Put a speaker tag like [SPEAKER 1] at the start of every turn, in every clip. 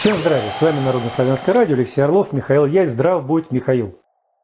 [SPEAKER 1] Всем здравия! С вами Народно-славянское радио, Алексей Орлов, Михаил Яй. Здрав будь, Михаил!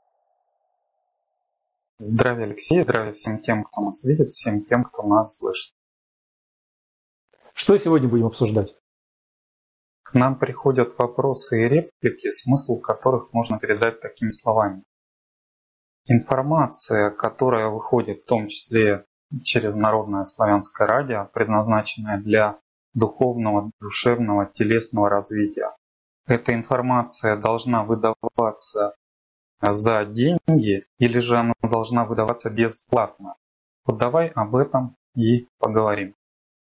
[SPEAKER 2] Здравия, Алексей, здравия всем тем, кто нас видит, всем тем, кто нас слышит.
[SPEAKER 1] Что сегодня будем обсуждать?
[SPEAKER 2] К нам приходят вопросы и реплики, смысл которых можно передать такими словами. Информация, которая выходит в том числе через Народное славянское радио, предназначенная для духовного, душевного, телесного развития. Эта информация должна выдаваться за деньги или же она должна выдаваться бесплатно? Вот давай об этом и поговорим.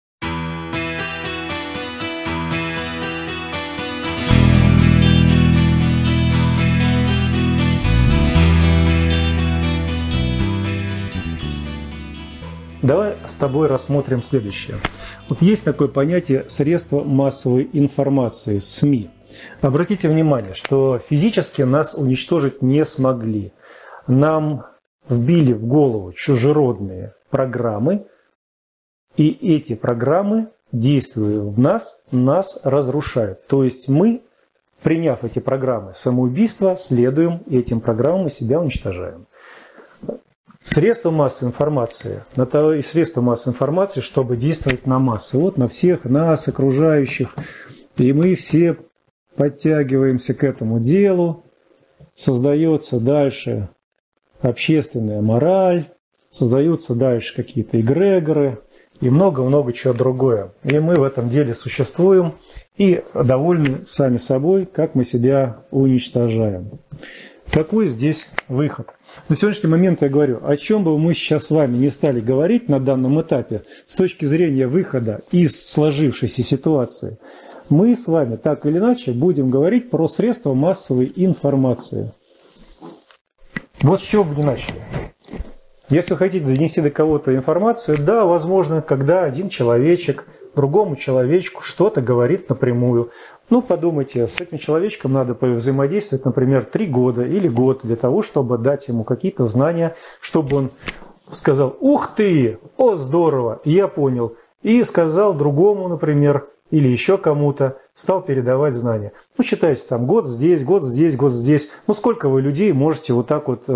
[SPEAKER 1] Давай с тобой рассмотрим следующее. Вот есть такое понятие средства массовой информации, СМИ. Обратите внимание, что физически нас уничтожить не смогли. Нам вбили в голову чужеродные программы, и эти программы, действуя в нас разрушают. То есть мы, приняв эти программы самоубийства, следуем этим программам и себя уничтожаем. Средства массовой информации, на то и средства массовой информации, чтобы действовать на массы. Вот на всех нас, окружающих. И мы все подтягиваемся к этому делу. Создается дальше общественная мораль, создаются дальше какие-то эгрегоры и много-много чего другое. И мы в этом деле существуем и довольны сами собой, как мы себя уничтожаем. Какой здесь выход? На сегодняшний момент я говорю, о чем бы мы сейчас с вами не стали говорить на данном этапе, с точки зрения выхода из сложившейся ситуации, мы с вами так или иначе будем говорить про средства массовой информации. Вот с чего бы ни начали. Если вы хотите донести до кого-то информацию, да, возможно, когда один человечек другому человечку что-то говорит напрямую. Ну, подумайте, с этим человечком надо взаимодействовать, например, 3 года или год для того, чтобы дать ему какие-то знания, чтобы он сказал: «Ух ты! О, здорово! Я понял!» И сказал другому, например, или еще кому-то, стал передавать знания. Ну, считайте, там год здесь, год здесь, год здесь. Ну, сколько вы людей можете вот так вот...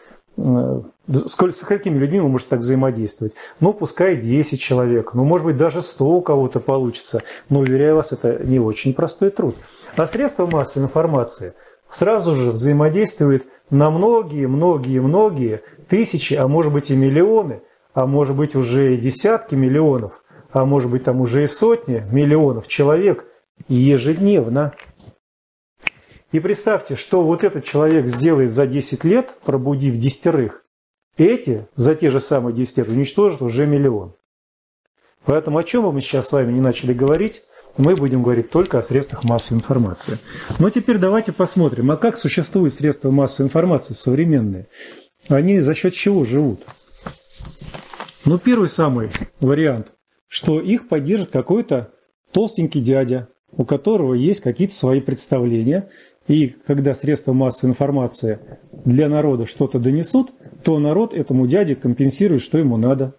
[SPEAKER 1] с какими людьми вы можете так взаимодействовать? Ну, пускай 10 человек, ну, может быть, даже 100 у кого-то получится. Но, уверяю вас, это не очень простой труд. А средства массовой информации сразу же взаимодействуют на многие тысячи, а может быть и миллионы, а может быть уже и десятки миллионов, а может быть там уже и сотни миллионов человек ежедневно. И представьте, что вот этот человек сделает за 10 лет, пробудив 10, эти за те же самые 10 лет уничтожат уже миллион. Поэтому о чем бы мы сейчас с вами не начали говорить, мы будем говорить только о средствах массовой информации. Но теперь давайте посмотрим, а как существуют средства массовой информации современные? Они за счет чего живут? Ну, первый самый вариант, что их поддержит какой-то толстенький дядя, у которого есть какие-то свои представления. И когда средства массовой информации для народа что-то донесут, то народ этому дяде компенсирует, что ему надо.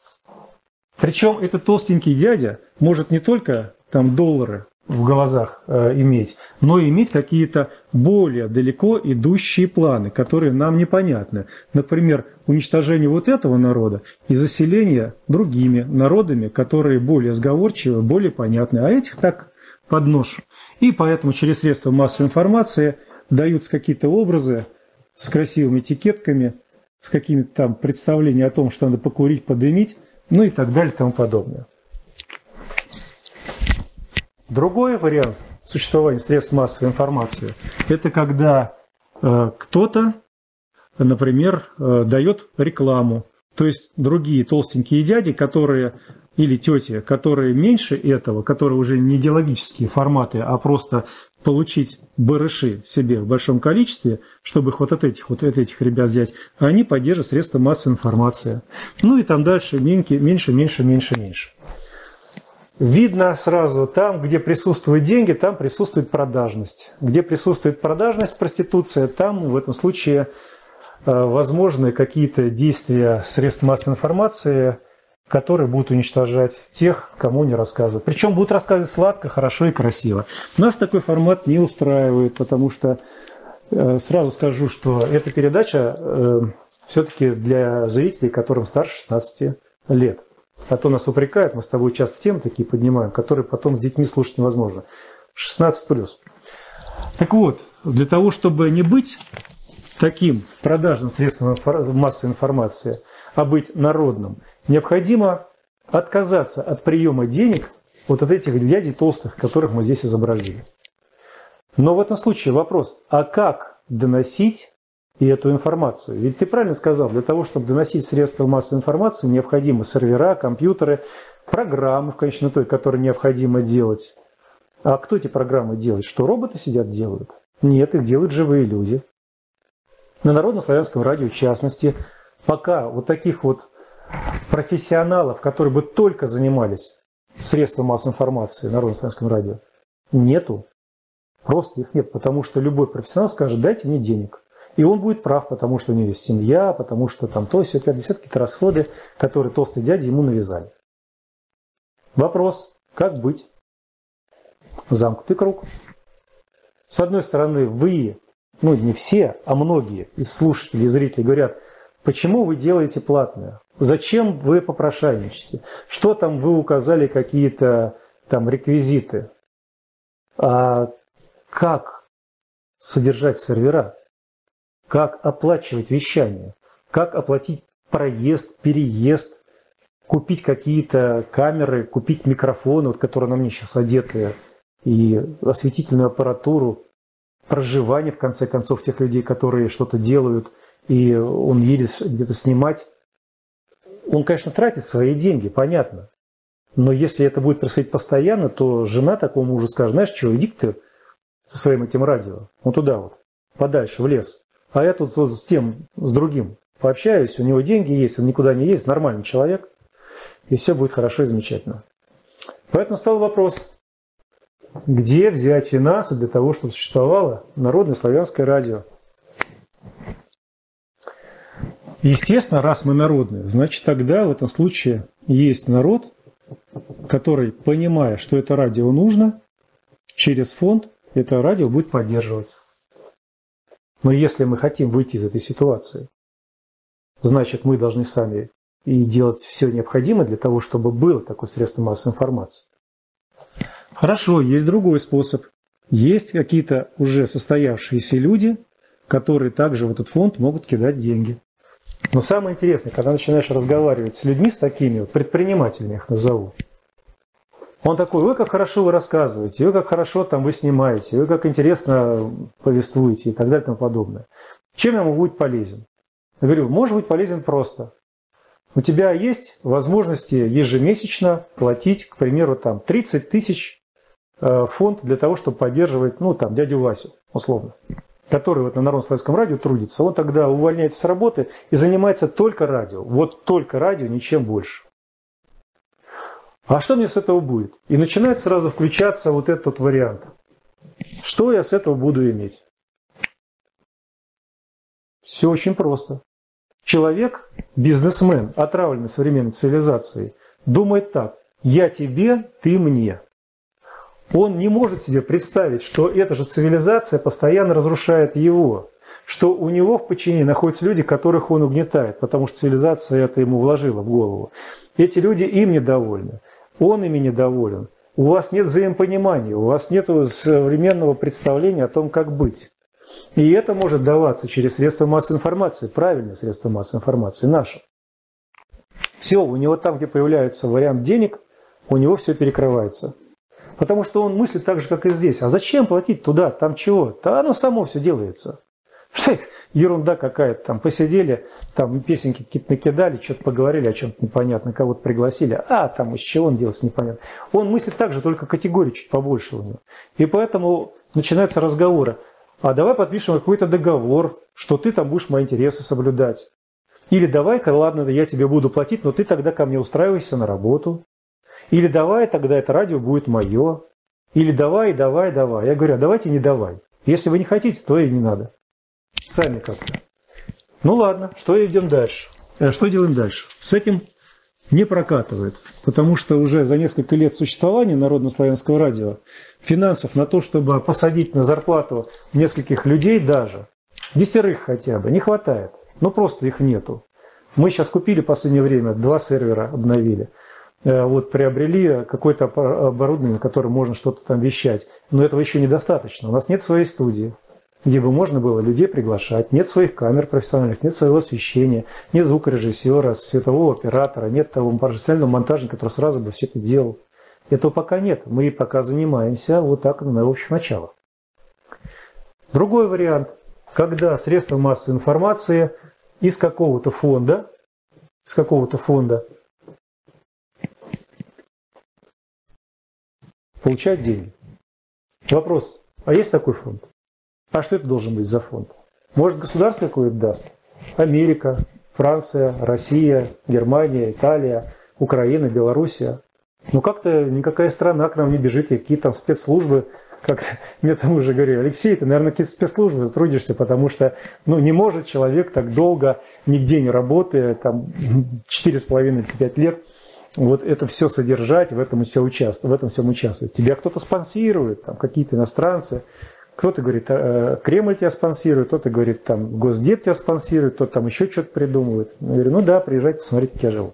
[SPEAKER 1] Причем этот толстенький дядя может не только там доллары в глазах иметь, но и иметь какие-то более далеко идущие планы, которые нам непонятны. Например, уничтожение вот этого народа и заселение другими народами, которые более сговорчивы, более понятны, а этих так под нож. И поэтому через средства массовой информации даются какие-то образы с красивыми этикетками, с какими-то там представлениями о том, что надо покурить, подымить, ну и так далее и тому подобное. Другой вариант существования средств массовой информации – это когда кто-то, например, дает рекламу. То есть другие толстенькие дяди, которые... или тети, которые меньше этого, которые уже не идеологические форматы, а просто получить барыши себе в большом количестве, чтобы их вот от этих ребят взять, они поддерживают средства массовой информации. Ну и там дальше меньше. Видно сразу, там, где присутствуют деньги, там присутствует продажность. Где присутствует продажность, проституция, там в этом случае возможны какие-то действия средств массовой информации которые будут уничтожать тех, кому не рассказывают. Причем будут рассказывать сладко, хорошо и красиво. Нас такой формат не устраивает, потому что сразу скажу, что эта передача все-таки для зрителей, которым старше 16 лет. А то нас упрекают, мы с тобой часто темы такие поднимаем, которые потом с детьми слушать невозможно. 16+. Так вот, для того, чтобы не быть таким продажным средством массовой информации, а быть народным, необходимо отказаться от приема денег вот от этих дядей толстых, которых мы здесь изобразили. Но в этом случае вопрос, а как доносить и эту информацию? Ведь ты правильно сказал, для того, чтобы доносить средства массовой информации, необходимы сервера, компьютеры, программы, в конечном итоге, которые необходимо делать. А кто эти программы делает? Что, роботы сидят, делают? Нет, их делают живые люди. На Народно-славянском радио, в частности, пока вот таких вот профессионалов, которые бы только занимались средством массовой информации на Народно-славянском радио, нету. Просто их нет, потому что любой профессионал скажет: дайте мне денег. И он будет прав, потому что у него есть семья, потому что там то, сё, 50 какие-то расходы, которые толстые дяди ему навязали. Вопрос, как быть? Замкнутый круг. С одной стороны, вы, ну не все, а многие из слушателей и зрителей говорят: почему вы делаете платное? Зачем вы попрошайничаете? Что там вы указали, какие-то там реквизиты? А как содержать сервера? Как оплачивать вещание? Как оплатить проезд, переезд? Купить какие-то камеры, купить микрофоны, вот, которые на мне сейчас одеты, и осветительную аппаратуру, проживание, в конце концов, тех людей, которые что-то делают, и он едет где-то снимать. Он, конечно, тратит свои деньги, понятно. Но если это будет происходить постоянно, то жена такому мужу скажет: знаешь что, иди-ка ты со своим этим радио, вот туда вот, подальше, в лес. А я тут вот с другим пообщаюсь, у него деньги есть, он никуда не ездит, нормальный человек, и все будет хорошо и замечательно. Поэтому стал вопрос, где взять финансы для того, чтобы существовало Народное славянское радио. Естественно, раз мы народные, значит тогда в этом случае есть народ, который, понимая, что это радио нужно, через фонд это радио будет поддерживать. Но если мы хотим выйти из этой ситуации, значит мы должны сами и делать все необходимое для того, чтобы было такое средство массовой информации. Хорошо, есть другой способ. Есть какие-то уже состоявшиеся люди, которые также в этот фонд могут кидать деньги. Но самое интересное, когда начинаешь разговаривать с людьми, с такими вот предпринимателями, я их назову, он такой: ой, как хорошо вы рассказываете, ой, как хорошо там вы снимаете, ой, как интересно повествуете и так далее и тому подобное. Чем я могу быть полезен? Я говорю: может быть полезен просто. У тебя есть возможности ежемесячно платить, к примеру, там 30 тысяч фонд для того, чтобы поддерживать, ну, там, дядю Васю, условно, который вот на Народно-славянском радио трудится. Он тогда увольняется с работы и занимается только радио. Вот только радио, ничем больше. А что мне с этого будет? И начинает сразу включаться вот этот вариант. Что я с этого буду иметь? Все очень просто. Человек, бизнесмен, отравленный современной цивилизацией, думает так: я тебе, ты мне. Он не может себе представить, что эта же цивилизация постоянно разрушает его, что у него в подчинении находятся люди, которых он угнетает, потому что цивилизация это ему вложила в голову. Эти люди им недовольны, он ими недоволен. У вас нет взаимопонимания, у вас нет современного представления о том, как быть. И это может даваться через средства массовой информации, правильные средства массовой информации, наши. Все, у него там, где появляется вариант денег, у него все перекрывается. Потому что он мыслит так же, как и здесь. А зачем платить туда? Там чего? Да оно само все делается. Что их ерунда какая-то. Там посидели, там песенки какие-то накидали, что-то поговорили о чем-то непонятно, кого-то пригласили. А там из чего он делается непонятно. Он мыслит так же, только категорию чуть побольше у него. И поэтому начинаются разговоры. А давай подпишем какой-то договор, что ты там будешь мои интересы соблюдать. Или давай-ка, ладно, я тебе буду платить, но ты тогда ко мне устраивайся на работу. Или давай, тогда это радио будет мое. Или давай. Я говорю: а давайте не давай. Если вы не хотите, то и не надо. Сами как-то. Ну ладно, что идем дальше? Что делаем дальше? С этим не прокатывает, потому что уже за несколько лет существования Народно-славянского радио финансов на то, чтобы посадить на зарплату нескольких людей даже, 10 хотя бы, не хватает. Ну просто их нету. Мы сейчас купили в последнее время 2 сервера, обновили. Вот приобрели какое-то оборудование, на котором можно что-то там вещать. Но этого еще недостаточно. У нас нет своей студии, где бы можно было людей приглашать. Нет своих камер профессиональных, нет своего освещения, нет звукорежиссера, светового оператора, нет того профессионального монтажника, который сразу бы все это делал. Этого пока нет. Мы пока занимаемся вот так на общих началах. Другой вариант, когда средства массовой информации из какого-то фонда получают деньги. Вопрос, а есть такой фонд? А что это должен быть за фонд? Может, государство какое-то даст? Америка, Франция, Россия, Германия, Италия, Украина, Белоруссия. Ну как-то никакая страна к нам не бежит, и какие там спецслужбы, как мне там уже говорили, Алексей, ты, наверное, какие-то спецслужбы трудишься, потому что не может человек так долго, нигде не работая, там 4,5-5 лет, вот это все содержать, в этом всем участвовать. Тебя кто-то спонсирует, там какие-то иностранцы. Кто-то говорит, Кремль тебя спонсирует, кто-то говорит, там Госдеп тебя спонсирует, кто-то там еще что-то придумывает. Я говорю, ну да, приезжайте, посмотрите, как я живу.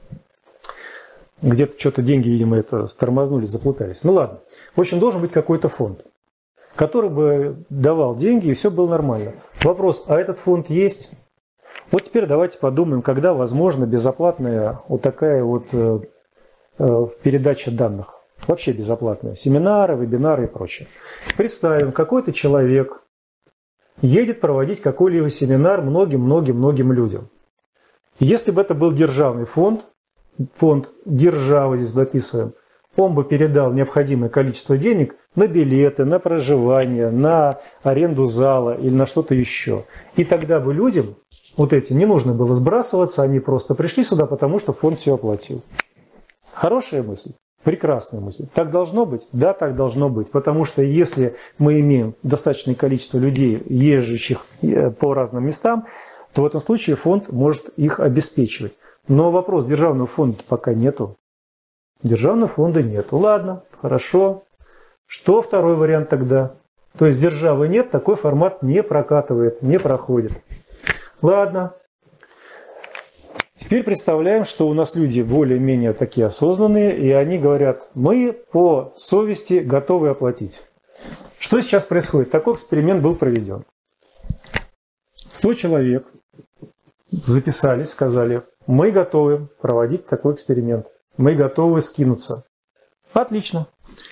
[SPEAKER 1] Где-то что-то деньги, видимо, это тормознули, заплутались. Ну ладно. В общем, должен быть какой-то фонд, который бы давал деньги, и все было нормально. Вопрос, а этот фонд есть? Вот теперь давайте подумаем, когда возможно безоплатная вот такая вот передача данных. Вообще безоплатные. Семинары, вебинары и прочее. Представим, какой-то человек едет проводить какой-либо семинар многим людям. Если бы это был державный фонд державы здесь записываем, он бы передал необходимое количество денег на билеты, на проживание, на аренду зала или на что-то еще. И тогда бы людям вот этим не нужно было сбрасываться, они просто пришли сюда, потому что фонд все оплатил. Хорошая мысль. Прекрасная мысль. Так должно быть? Да, так должно быть. Потому что если мы имеем достаточное количество людей, езжущих по разным местам, то в этом случае фонд может их обеспечивать. Но вопрос, державного фонда пока нету. Державного фонда нету. Ладно, хорошо. Что второй вариант тогда? То есть державы нет, такой формат не прокатывает, не проходит. Ладно. Теперь представляем, что у нас люди более-менее такие осознанные, и они говорят, мы по совести готовы оплатить. Что сейчас происходит? Такой эксперимент был проведен. 100 человек записались, сказали, мы готовы проводить такой эксперимент. Мы готовы скинуться. Отлично.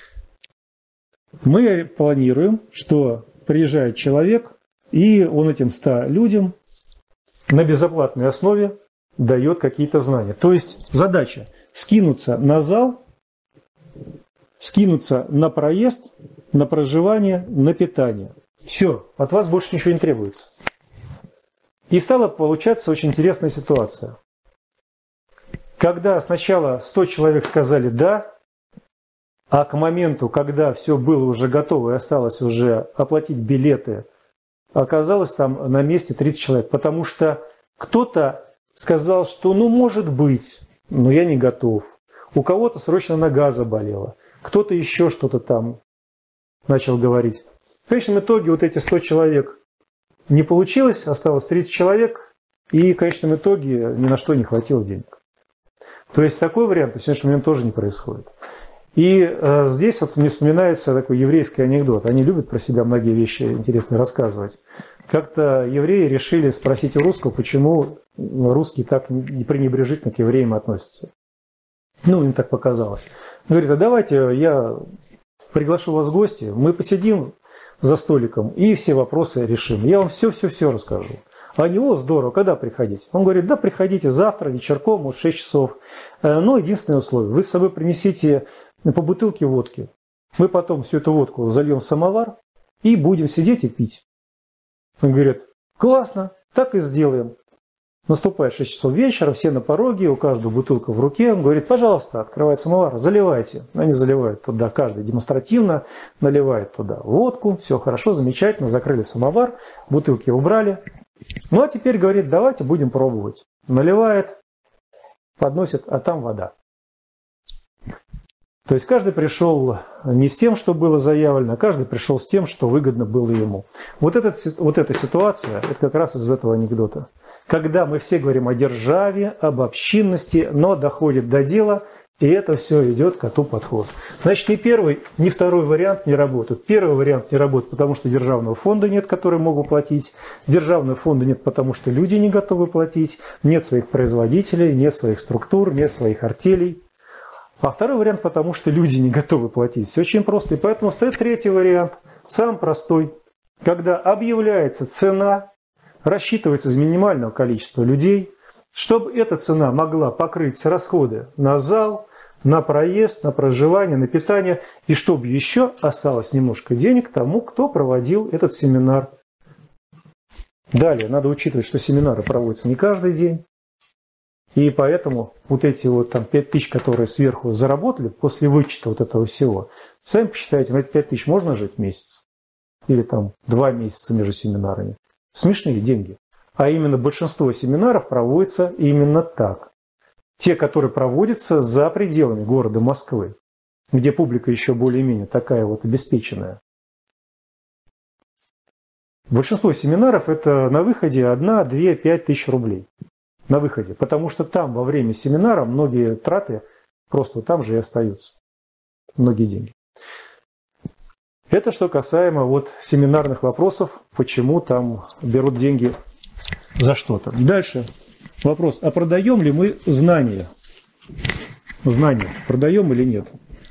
[SPEAKER 1] Мы планируем, что приезжает человек, и он этим 100 людям на безоплатной основе дает какие-то знания. То есть задача скинуться на зал, скинуться на проезд, на проживание, на питание. Все, от вас больше ничего не требуется. И стала получаться очень интересная ситуация. Когда сначала 100 человек сказали «да», а к моменту, когда все было уже готово и осталось уже оплатить билеты, оказалось там на месте 30 человек. Потому что кто-то сказал, что ну может быть, но я не готов. У кого-то срочно нога заболела. Кто-то еще что-то там начал говорить. В конечном итоге вот эти 100 человек не получилось, осталось 30 человек, и в конечном итоге ни на что не хватило денег. То есть такой вариант на сегодняшний момент тоже не происходит. И здесь вот мне вспоминается такой еврейский анекдот. Они любят про себя многие вещи интересные рассказывать. Как-то евреи решили спросить у русского, почему русские так пренебрежительно к евреям относятся. Ну, им так показалось. Говорит, а давайте я приглашу вас в гости, мы посидим за столиком и все вопросы решим. Я вам все расскажу. Они, о, здорово, когда приходить? Он говорит, да, приходите завтра, вечерком, вот в 6 часов. Но единственное условие, вы с собой принесите по бутылке водки. Мы потом всю эту водку зальем в самовар и будем сидеть и пить. Он говорит, классно, так и сделаем. Наступает 6 часов вечера, все на пороге, у каждого бутылка в руке. Он говорит, пожалуйста, открывает самовар, заливайте. Они заливают туда, каждый демонстративно наливает туда водку. Все хорошо, замечательно, закрыли самовар, бутылки убрали. Ну а теперь говорит, давайте будем пробовать. Наливает подносят, а там вода. То есть каждый пришел не с тем, что было заявлено, а каждый пришел с тем, что выгодно было ему. Вот эта ситуация, это как раз из этого анекдота. Когда мы все говорим о державе, об общинности, но доходит до дела, и это все идет коту под хвост. Значит, ни первый, ни второй вариант не работают. Первый вариант не работает, потому что державного фонда нет, который могут платить. Державного фонда нет, потому что люди не готовы платить. Нет своих производителей, нет своих структур, нет своих артелей. А второй вариант, потому что люди не готовы платить. Все очень просто. И поэтому стоит третий вариант, самый простой. Когда объявляется цена, рассчитывается из минимального количества людей, чтобы эта цена могла покрыть расходы на зал, на проезд, на проживание, на питание, и чтобы еще осталось немножко денег тому, кто проводил этот семинар. Далее, надо учитывать, что семинары проводятся не каждый день. И поэтому вот эти вот там 5000, которые сверху заработали после вычета вот этого всего, сами посчитайте, на эти 5000 можно жить в месяц? Или там 2 месяца между семинарами? Смешные деньги. А именно большинство семинаров проводится именно так. Те, которые проводятся за пределами города Москвы, где публика еще более-менее такая вот обеспеченная. Большинство семинаров это на выходе 1, 2, 5 тысяч рублей. На выходе. Потому что там во время семинара многие траты просто там же и остаются. Многие деньги. Это что касаемо вот семинарных вопросов, почему там берут деньги за что-то. Дальше вопрос, а продаем ли мы знания? Знания продаем или нет?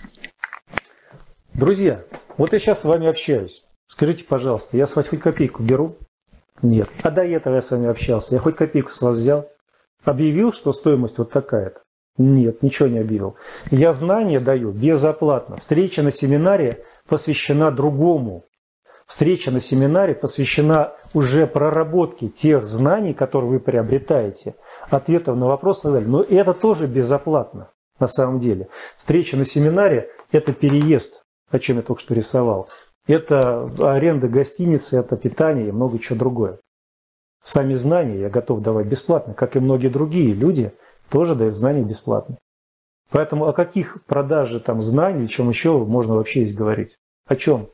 [SPEAKER 1] Друзья, вот я сейчас с вами общаюсь. Скажите, пожалуйста, я с вас хоть копейку беру? Нет. А до этого я с вами общался. Я хоть копейку с вас взял? Объявил, что стоимость вот такая-то? Нет, ничего не объявил. Я знания даю безоплатно. Встреча на семинаре посвящена другому. Встреча на семинаре посвящена уже проработке тех знаний, которые вы приобретаете, ответов на вопросы и так далее. Но это тоже безоплатно на самом деле. Встреча на семинаре – это переезд, о чем я только что рисовал. Это аренда гостиницы, это питание и много чего другое. Сами знания я готов давать бесплатно, как и многие другие люди тоже дают знания бесплатно. Поэтому о каких продаже там знаний или чем еще можно вообще здесь говорить? О чем?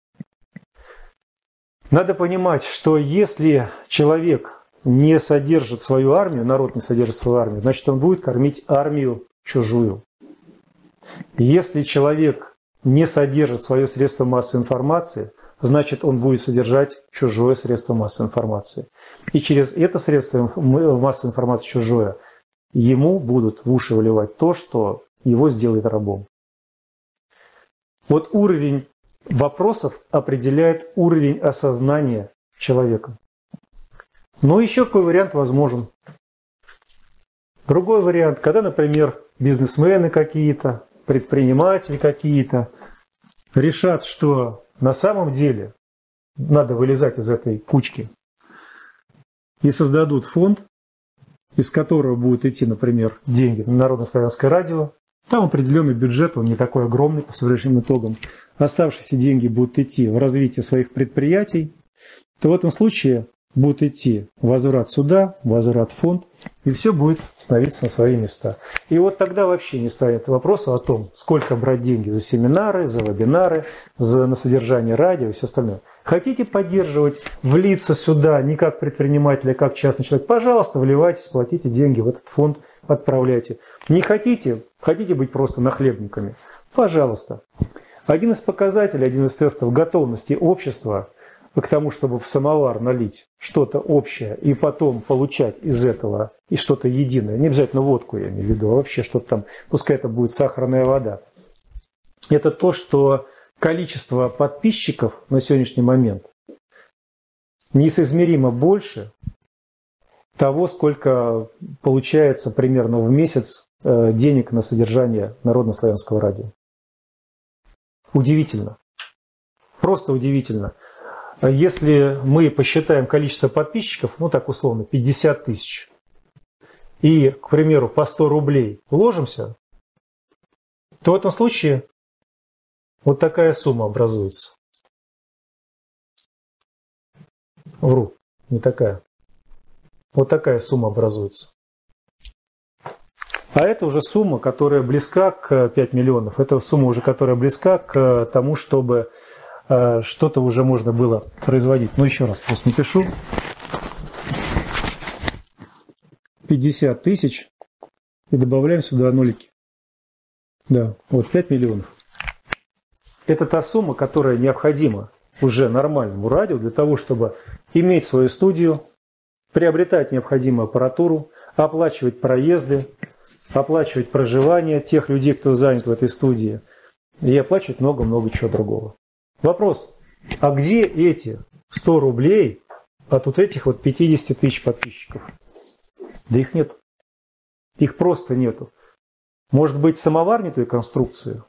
[SPEAKER 1] Надо понимать, что если человек не содержит свою армию, народ не содержит свою армию, значит он будет кормить армию чужую. Если человек не содержит свое средство массовой информации, значит он будет содержать чужое средство массовой информации. И через это средство массовой информации чужое ему будут в уши выливать то, что его сделает рабом. Вот уровень вопросов определяет уровень осознания человека. Но еще какой вариант возможен? Другой вариант, когда, например, бизнесмены какие-то, предприниматели какие-то решат, что на самом деле надо вылезать из этой кучки и создадут фонд, из которого будут идти, например, деньги на Народно-славянское радио. Там определенный бюджет, он не такой огромный по современным итогам. Оставшиеся деньги будут идти в развитие своих предприятий, то в этом случае будет идти возврат сюда, возврат в фонд, и все будет становиться на свои места. И вот тогда вообще не станет вопроса о том, сколько брать деньги за семинары, за вебинары, на содержание радио и все остальное. Хотите поддерживать, влиться сюда не как предприниматель, а как частный человек, пожалуйста, вливайтесь, платите деньги в этот фонд, отправляйте. Не хотите, хотите быть просто нахлебниками, пожалуйста. Один из показателей, один из тестов готовности общества к тому, чтобы в самовар налить что-то общее и потом получать из этого и что-то единое, не обязательно водку я имею в виду, а вообще что-то там, пускай это будет сахарная вода, это то, что количество подписчиков на сегодняшний момент несоизмеримо больше того, сколько получается примерно в месяц денег на содержание Народно-славянского радио. Удивительно. Просто удивительно. Если мы посчитаем количество подписчиков, ну так условно, 50 тысяч, и, к примеру, по 100 рублей вложимся, то в этом случае вот такая сумма образуется. Вру, не такая. Вот такая сумма образуется. А это уже сумма, которая близка к 5 миллионов. Это сумма уже, которая близка к тому, чтобы что-то уже можно было производить. Но еще раз просто напишу. 50 тысяч и добавляем сюда нолики. Да, вот 5 миллионов. Это та сумма, которая необходима уже нормальному радио для того, чтобы иметь свою студию, приобретать необходимую аппаратуру, оплачивать проезды, оплачивать проживание тех людей, кто занят в этой студии, и оплачивать много-много чего другого. Вопрос, а где эти 100 рублей от вот этих вот 50 тысяч подписчиков? Да их нет. Их просто нету. Может быть, самовар не той конструкции?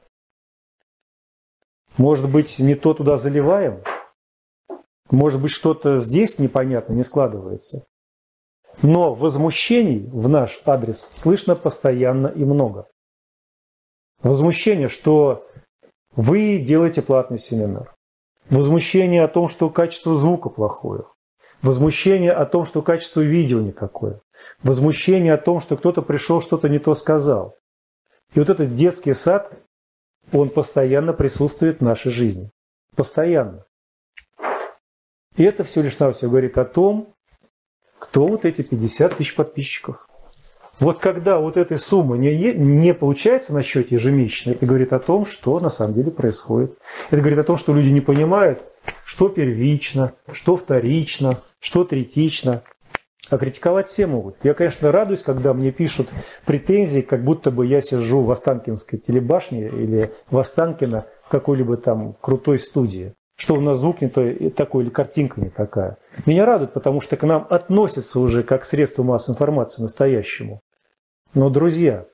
[SPEAKER 1] Может быть, не то туда заливаем? Может быть, что-то здесь непонятно, не складывается? Но возмущений в наш адрес слышно постоянно и много. Возмущение, что вы делаете платный семинар. Возмущение о том, что качество звука плохое. Возмущение о том, что качество видео никакое. Возмущение о том, что кто-то пришел, что-то не то сказал. И вот этот детский сад, он постоянно присутствует в нашей жизни. Постоянно. И это все лишь навсего говорит о том, кто вот эти 50 тысяч подписчиков. Вот когда вот этой суммы не получается на счете ежемесячно, это говорит о том, что на самом деле происходит. Это говорит о том, что люди не понимают, что первично, что вторично, что третично. А критиковать все могут. Я, конечно, радуюсь, когда мне пишут претензии, как будто бы я сижу в Останкинской телебашне или в Останкино в какой-либо там крутой студии. Что у нас звук не такой или картинка не такая. Меня радует, потому что к нам относятся уже как к средству массовой информации настоящему. Но, друзья,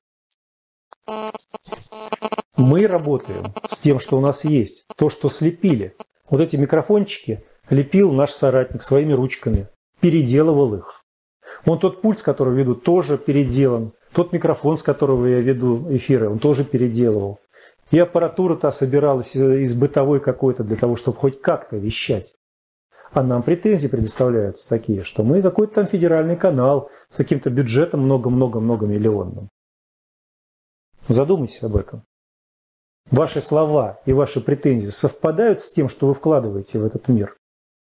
[SPEAKER 1] мы работаем с тем, что у нас есть. То, что слепили. Вот эти микрофончики лепил наш соратник своими ручками. Переделывал их. Вон тот пульт, с которого веду, тоже переделан. Тот микрофон, с которого я веду эфиры, он тоже переделывал. И аппаратура-то собиралась из бытовой какой-то для того, чтобы хоть как-то вещать. А нам претензии предоставляются такие, что мы какой-то там федеральный канал с каким-то бюджетом много-много-много миллионным. Задумайтесь об этом. Ваши слова и ваши претензии совпадают с тем, что вы вкладываете в этот мир?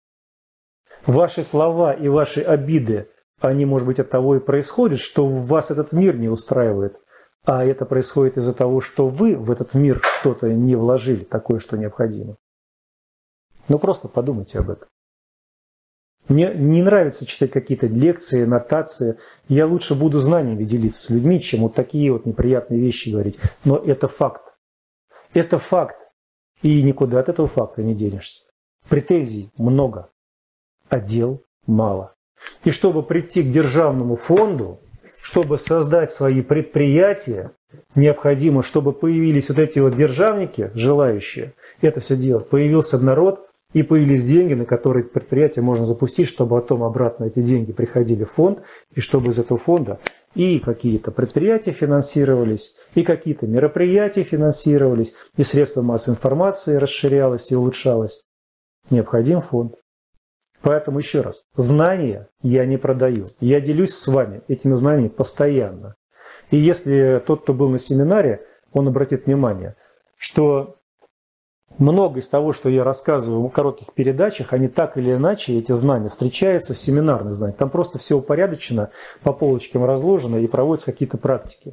[SPEAKER 1] Ваши слова и ваши обиды, они, может быть, от того и происходят, что вас этот мир не устраивает, а это происходит из-за того, что вы в этот мир что-то не вложили, такое, что необходимо. Ну, просто подумайте об этом. Мне не нравится читать какие-то лекции, нотации. Я лучше буду знаниями делиться с людьми, чем вот такие вот неприятные вещи говорить. Но это факт. Это факт. И никуда от этого факта не денешься. Претензий много, а дел мало. И чтобы прийти к державному фонду, чтобы создать свои предприятия, необходимо, чтобы появились вот эти вот державники, желающие это все делать. Появился народ и появились деньги, на которые предприятие можно запустить, чтобы потом обратно эти деньги приходили в фонд, и чтобы из этого фонда и какие-то предприятия финансировались, и какие-то мероприятия финансировались, и средства массовой информации расширялось и улучшалось. Необходим фонд. Поэтому еще раз, знания я не продаю. Я делюсь с вами этими знаниями постоянно. И если тот, кто был на семинаре, он обратит внимание, что много из того, что я рассказываю в коротких передачах, они так или иначе, эти знания, встречаются в семинарных знаниях. Там просто все упорядочено, по полочкам разложено и проводятся какие-то практики.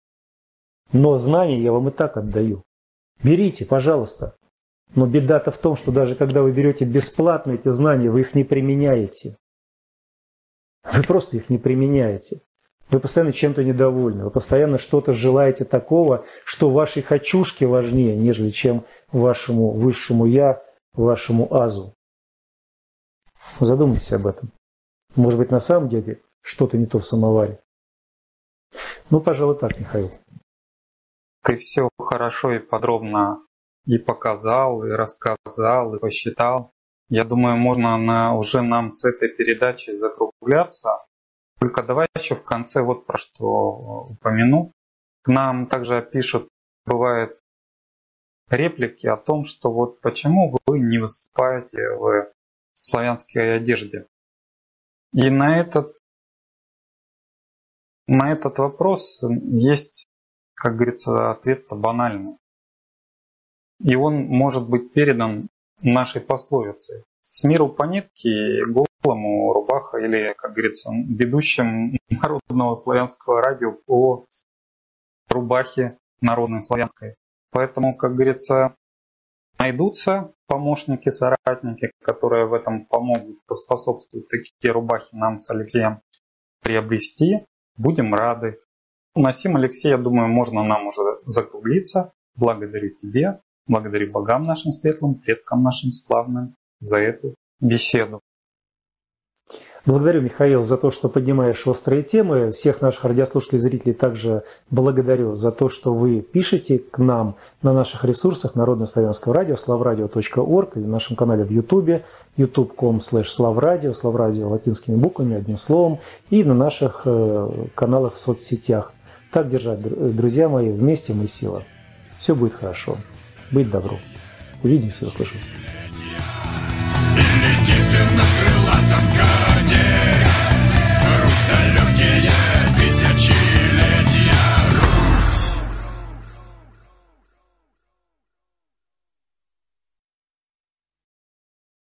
[SPEAKER 1] Но знания я вам и так отдаю. Берите, пожалуйста. Но беда-то в том, что даже когда вы берете бесплатно эти знания, вы их не применяете. Вы просто их не применяете. Вы постоянно чем-то недовольны. Вы постоянно что-то желаете такого, что вашей хочушке важнее, нежели чем вашему высшему я, вашему азу. Задумайтесь об этом. Может быть, на самом деле что-то не то в самоваре. Ну, пожалуй, так, Михаил.
[SPEAKER 2] Ты все хорошо и подробно и показал, и рассказал, и посчитал. Я думаю, можно уже нам с этой передачей закругляться. Только давай еще в конце вот про что упомяну. К нам также пишут, бывают реплики о том, что вот почему вы не выступаете в славянской одежде. И на этот На этот вопрос есть, как говорится, ответ-то банальный. И он может быть передан нашей пословицей. С миру по нитке, голому рубаха, или, как говорится, ведущим народного славянского радио по рубахе народной славянской. Поэтому, как говорится, найдутся помощники, соратники, которые в этом помогут, поспособствуют такие рубахи нам с Алексеем приобрести. Будем рады. На сим, Алексей, я думаю, можно нам уже закруглиться. Благодарю тебе, благодарю богам нашим светлым, предкам нашим славным за эту беседу.
[SPEAKER 1] Благодарю, Михаил, за то, что поднимаешь острые темы. Всех наших радиослушателей и зрителей также благодарю за то, что вы пишете к нам на наших ресурсах Народно-славянского радио, slavradio.org, или на нашем канале в YouTube, youtube.com/slavradio, slavradio латинскими буквами, одним словом, и на наших каналах в соцсетях. Так держать, друзья мои, вместе мы сила. Все будет хорошо. Быть добру. Увидимся, услышимся.